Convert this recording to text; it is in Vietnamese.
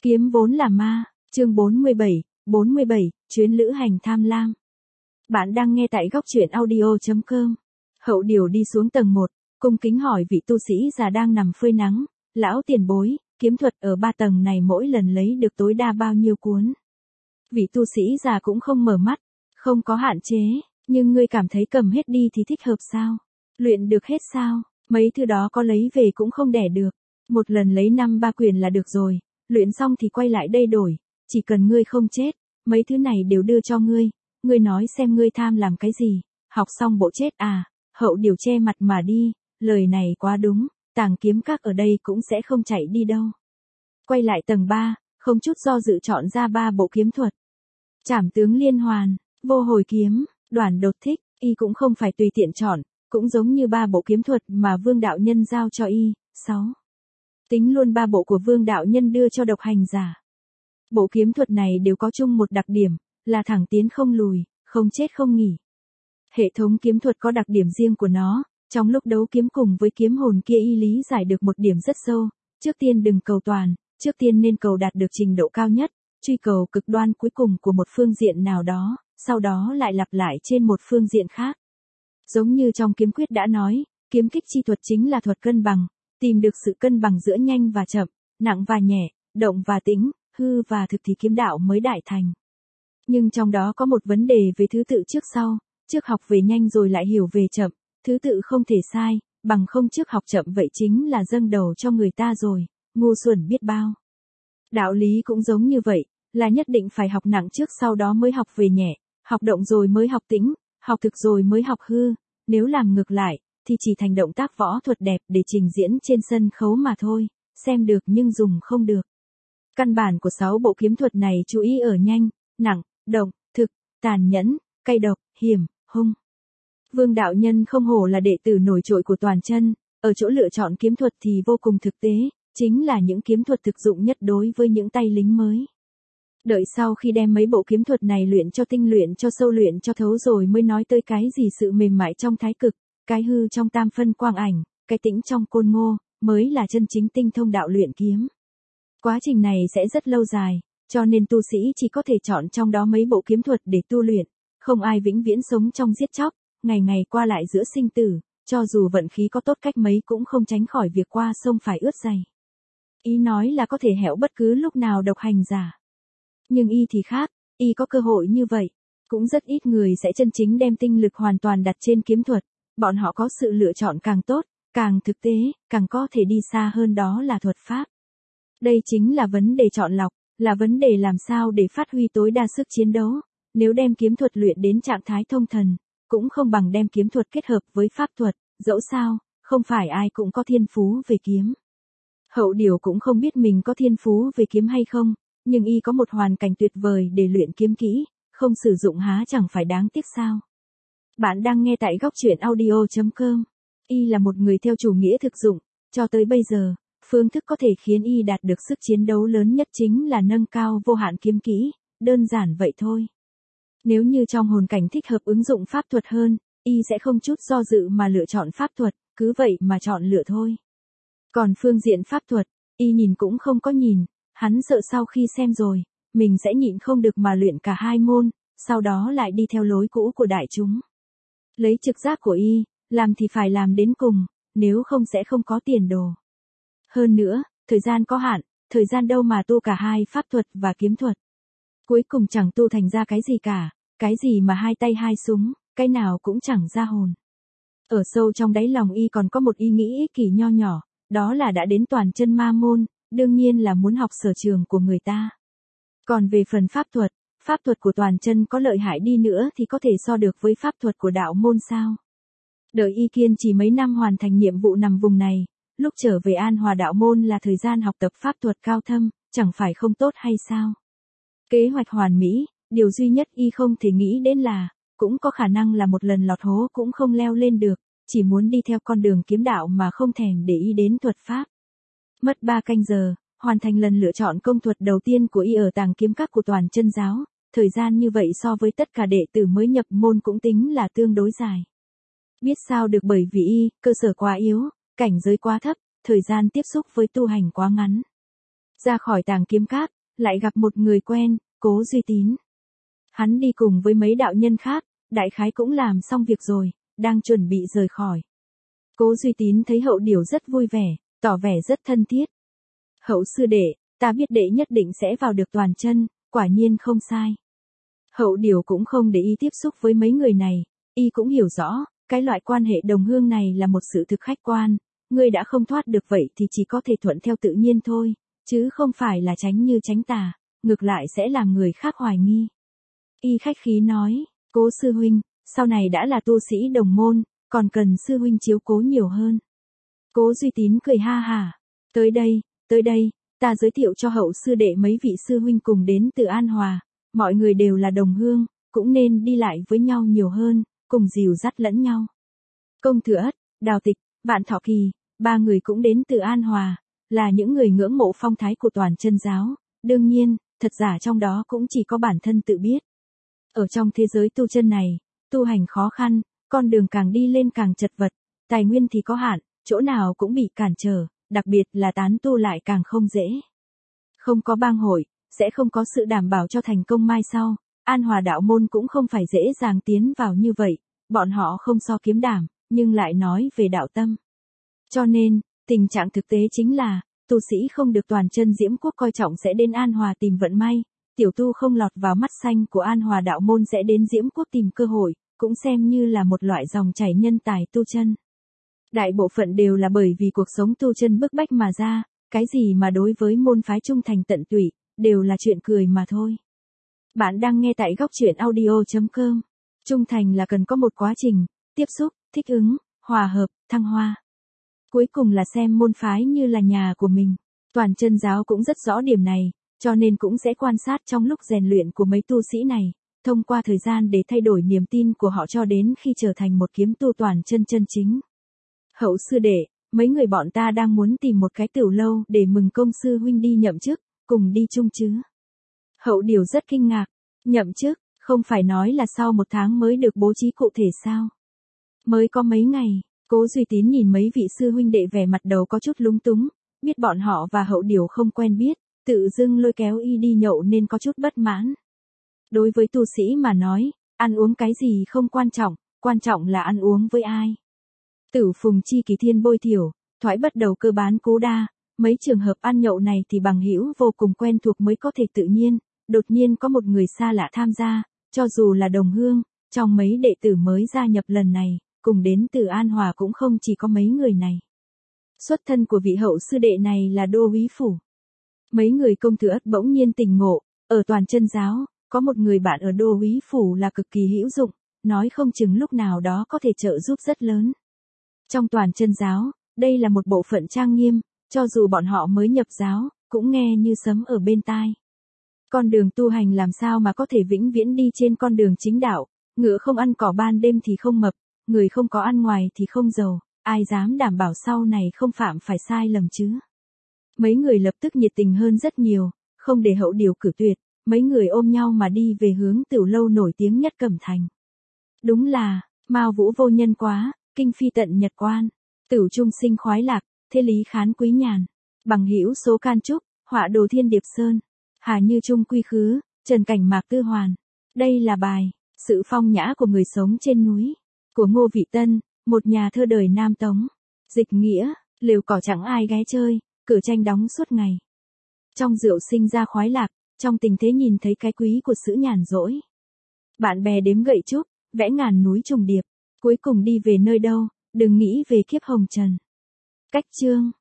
Kiếm vốn là ma, chương 47, chuyến lữ hành tham lam. Bạn đang nghe tại góc truyện audio.com. Hậu Điều đi xuống tầng 1, cung kính hỏi vị tu sĩ già đang nằm phơi nắng, lão tiền bối, kiếm thuật ở 3 tầng này mỗi lần lấy được tối đa bao nhiêu cuốn? Vị tu sĩ già cũng không mở mắt, không có hạn chế, nhưng ngươi cảm thấy cầm hết đi thì thích hợp sao? Luyện được hết sao? Mấy thứ đó có lấy về cũng không đẻ được. Một lần lấy 5-3 quyển là được rồi, luyện xong thì quay lại đây đổi, chỉ cần ngươi không chết, mấy thứ này đều đưa cho ngươi nói xem ngươi tham làm cái gì, học xong bộ chết à? Hậu Điều che mặt mà đi, lời này quá đúng, Tàng Kiếm Các ở đây cũng sẽ không chạy đi đâu. Quay lại tầng 3, không chút do dự chọn ra 3 bộ kiếm thuật. Trảm tướng liên hoàn, vô hồi kiếm, đoản đột thích, y cũng không phải tùy tiện chọn, cũng giống như 3 bộ kiếm thuật mà Vương đạo nhân giao cho y. 6. Tính luôn 3 bộ của Vương đạo nhân đưa cho độc hành giả. Bộ kiếm thuật này đều có chung một đặc điểm, là thẳng tiến không lùi, không chết không nghỉ. Hệ thống kiếm thuật có đặc điểm riêng của nó, trong lúc đấu kiếm cùng với kiếm hồn kia y lý giải được một điểm rất sâu, trước tiên đừng cầu toàn, trước tiên nên cầu đạt được trình độ cao nhất, truy cầu cực đoan cuối cùng của một phương diện nào đó, sau đó lại lặp lại trên một phương diện khác. Giống như trong kiếm quyết đã nói, kiếm kích chi thuật chính là thuật cân bằng, tìm được sự cân bằng giữa nhanh và chậm, nặng và nhẹ, động và tĩnh, hư và thực thì kiếm đạo mới đại thành. Nhưng trong đó có một vấn đề về thứ tự trước sau, trước học về nhanh rồi lại hiểu về chậm, thứ tự không thể sai, bằng không trước học chậm vậy chính là dâng đầu cho người ta rồi, ngu xuẩn biết bao. Đạo lý cũng giống như vậy, là nhất định phải học nặng trước sau đó mới học về nhẹ, học động rồi mới học tĩnh, học thực rồi mới học hư, nếu làm ngược lại, thì chỉ thành động tác võ thuật đẹp để trình diễn trên sân khấu mà thôi, xem được nhưng dùng không được. Căn bản của 6 bộ kiếm thuật này chú ý ở nhanh, nặng, động, thực, tàn nhẫn, cay độc, hiểm, hung. Vương đạo nhân không hổ là đệ tử nổi trội của Toàn Chân, ở chỗ lựa chọn kiếm thuật thì vô cùng thực tế, chính là những kiếm thuật thực dụng nhất đối với những tay lính mới. Đợi sau khi đem mấy bộ kiếm thuật này luyện cho tinh luyện cho sâu luyện cho thấu rồi mới nói tới cái gì sự mềm mại trong thái cực, cái hư trong tam phân quang ảnh, cái tĩnh trong côn ngô, mới là chân chính tinh thông đạo luyện kiếm. Quá trình này sẽ rất lâu dài, cho nên tu sĩ chỉ có thể chọn trong đó mấy bộ kiếm thuật để tu luyện, không ai vĩnh viễn sống trong giết chóc, ngày ngày qua lại giữa sinh tử, cho dù vận khí có tốt cách mấy cũng không tránh khỏi việc qua sông phải ướt giày. Ý nói là có thể hẹo bất cứ lúc nào độc hành giả. Nhưng y thì khác, y có cơ hội như vậy, cũng rất ít người sẽ chân chính đem tinh lực hoàn toàn đặt trên kiếm thuật, bọn họ có sự lựa chọn càng tốt, càng thực tế, càng có thể đi xa hơn đó là thuật pháp. Đây chính là vấn đề chọn lọc, là vấn đề làm sao để phát huy tối đa sức chiến đấu, nếu đem kiếm thuật luyện đến trạng thái thông thần, cũng không bằng đem kiếm thuật kết hợp với pháp thuật, dẫu sao, không phải ai cũng có thiên phú về kiếm. Hậu Điều cũng không biết mình có thiên phú về kiếm hay không, nhưng y có một hoàn cảnh tuyệt vời để luyện kiếm kỹ, không sử dụng há chẳng phải đáng tiếc sao. Bạn đang nghe tại góc truyện audio.com. Y là một người theo chủ nghĩa thực dụng, cho tới bây giờ, phương thức có thể khiến y đạt được sức chiến đấu lớn nhất chính là nâng cao vô hạn kiếm kỹ, đơn giản vậy thôi. Nếu như trong hồn cảnh thích hợp ứng dụng pháp thuật hơn, y sẽ không chút do dự mà lựa chọn pháp thuật, cứ vậy mà chọn lựa thôi. Còn phương diện pháp thuật, y nhìn cũng không có nhìn, hắn sợ sau khi xem rồi, mình sẽ nhịn không được mà luyện cả hai môn, sau đó lại đi theo lối cũ của đại chúng. Lấy trực giác của y, làm thì phải làm đến cùng, nếu không sẽ không có tiền đồ. Hơn nữa, thời gian có hạn, thời gian đâu mà tu cả hai pháp thuật và kiếm thuật. Cuối cùng chẳng tu thành ra cái gì cả, cái gì mà hai tay hai súng, cái nào cũng chẳng ra hồn. Ở sâu trong đáy lòng y còn có một ý nghĩ ích kỷ nho nhỏ, đó là đã đến Toàn Chân ma môn, đương nhiên là muốn học sở trường của người ta. Còn về phần pháp thuật của Toàn Chân có lợi hại đi nữa thì có thể so được với pháp thuật của đạo môn sao? Đợi y kiên chỉ mấy năm hoàn thành nhiệm vụ nằm vùng này, lúc trở về An Hòa đạo môn là thời gian học tập pháp thuật cao thâm, chẳng phải không tốt hay sao? Kế hoạch hoàn mỹ, điều duy nhất y không thể nghĩ đến là, cũng có khả năng là một lần lọt hố cũng không leo lên được, chỉ muốn đi theo con đường kiếm đạo mà không thèm để ý đến thuật pháp. Mất 3 canh giờ, hoàn thành lần lựa chọn công thuật đầu tiên của y ở Tàng Kiếm Các của Toàn Chân giáo, thời gian như vậy so với tất cả đệ tử mới nhập môn cũng tính là tương đối dài. Biết sao được bởi vì y, cơ sở quá yếu, cảnh giới quá thấp, thời gian tiếp xúc với tu hành quá ngắn. Ra khỏi Tàng Kiếm Các, lại gặp một người quen, Cố Duy Tín. Hắn đi cùng với mấy đạo nhân khác, đại khái cũng làm xong việc rồi, đang chuẩn bị rời khỏi. Cố Duy Tín thấy Hậu Điểu rất vui vẻ, tỏ vẻ rất thân thiết. Hậu sư đệ, ta biết đệ nhất định sẽ vào được toàn chân, quả nhiên không sai. Hậu Điểu cũng không để ý tiếp xúc với mấy người này, y cũng hiểu rõ, cái loại quan hệ đồng hương này là một sự thực khách quan, ngươi đã không thoát được vậy thì chỉ có thể thuận theo tự nhiên thôi, chứ không phải là tránh như tránh tà, ngược lại sẽ làm người khác hoài nghi. Y khách khí nói, Cố sư huynh, sau này đã là tu sĩ đồng môn, còn cần sư huynh chiếu cố nhiều hơn. Cố Duy Tín cười ha hả, tới đây, ta giới thiệu cho Hậu sư đệ mấy vị sư huynh cùng đến từ An Hòa, mọi người đều là đồng hương, cũng nên đi lại với nhau nhiều hơn, cùng dìu dắt lẫn nhau. Công Thừa Ất, Đào Tịch, Vạn Thọ Kỳ, ba người cũng đến từ An Hòa, là những người ngưỡng mộ phong thái của toàn chân giáo, đương nhiên, thật giả trong đó cũng chỉ có bản thân tự biết. Ở trong thế giới tu chân này, tu hành khó khăn, con đường càng đi lên càng chật vật, tài nguyên thì có hạn, chỗ nào cũng bị cản trở, đặc biệt là tán tu lại càng không dễ. Không có bang hội, sẽ không có sự đảm bảo cho thành công mai sau, An Hòa đạo môn cũng không phải dễ dàng tiến vào như vậy, bọn họ không so kiếm đảm, nhưng lại nói về đạo tâm. Cho nên, tình trạng thực tế chính là, tu sĩ không được toàn chân Diễm Quốc coi trọng sẽ đến An Hòa tìm vận may, tiểu tu không lọt vào mắt xanh của An Hòa đạo môn sẽ đến Diễm Quốc tìm cơ hội, cũng xem như là một loại dòng chảy nhân tài tu chân. Đại bộ phận đều là bởi vì cuộc sống tu chân bức bách mà ra, cái gì mà đối với môn phái trung thành tận tụy, đều là chuyện cười mà thôi. Bạn đang nghe tại góc truyện audio.com. Trung thành là cần có một quá trình, tiếp xúc, thích ứng, hòa hợp, thăng hoa. Cuối cùng là xem môn phái như là nhà của mình. Toàn chân giáo cũng rất rõ điểm này, cho nên cũng sẽ quan sát trong lúc rèn luyện của mấy tu sĩ này, thông qua thời gian để thay đổi niềm tin của họ cho đến khi trở thành một kiếm tu toàn chân chân chính. Hậu sư đệ, mấy người bọn ta đang muốn tìm một cái tiểu lâu để mừng công sư huynh đi nhậm chức, cùng đi chung chứ. Hậu Điểu rất kinh ngạc, nhậm chức, không phải nói là sau 1 tháng mới được bố trí cụ thể sao? Mới có mấy ngày, Cố Duy Tín nhìn mấy vị sư huynh đệ vẻ mặt đầu có chút lúng túng, biết bọn họ và Hậu Điểu không quen biết, tự dưng lôi kéo y đi nhậu nên có chút bất mãn. Đối với tu sĩ mà nói, ăn uống cái gì không quan trọng là ăn uống với ai. Tử phùng chi kỳ thiên bôi thiểu, thoái bất đầu cơ bán cố đa, mấy trường hợp ăn nhậu này thì bằng hữu vô cùng quen thuộc mới có thể tự nhiên, đột nhiên có một người xa lạ tham gia, cho dù là đồng hương, trong mấy đệ tử mới gia nhập lần này, cùng đến từ An Hòa cũng không chỉ có mấy người này. Xuất thân của vị hậu sư đệ này là Đô Úy Phủ. Mấy người Công Thừa Ất bỗng nhiên tỉnh ngộ, ở toàn chân giáo, có một người bạn ở Đô Úy Phủ là cực kỳ hữu dụng, nói không chừng lúc nào đó có thể trợ giúp rất lớn. Trong toàn chân giáo, đây là một bộ phận trang nghiêm, cho dù bọn họ mới nhập giáo, cũng nghe như sấm ở bên tai. Con đường tu hành làm sao mà có thể vĩnh viễn đi trên con đường chính đạo, ngựa không ăn cỏ ban đêm thì không mập, người không có ăn ngoài thì không giàu, ai dám đảm bảo sau này không phạm phải sai lầm chứ. Mấy người lập tức nhiệt tình hơn rất nhiều, không để Hậu Điểu cử tuyệt, mấy người ôm nhau mà đi về hướng tiểu lâu nổi tiếng nhất Cẩm Thành. Đúng là, Mao Vũ vô nhân quá, kinh phi tận nhật quan, Tửu Trung sinh khoái lạc, thế lý khán quý nhàn, bằng hữu số can trúc, họa đồ thiên điệp sơn, hà như trung quy khứ, trần cảnh mạc tư hoàn. Đây là bài, sự phong nhã của người sống trên núi, của Ngô Vị Tân, một nhà thơ đời Nam Tống. Dịch nghĩa, lều cỏ chẳng ai ghé chơi, cửa tranh đóng suốt ngày. Trong rượu sinh ra khoái lạc, trong tình thế nhìn thấy cái quý của sự nhàn rỗi. Bạn bè đếm gậy trúc, vẽ ngàn núi trùng điệp, cuối cùng đi về nơi đâu, đừng nghĩ về kiếp hồng trần. Cách chương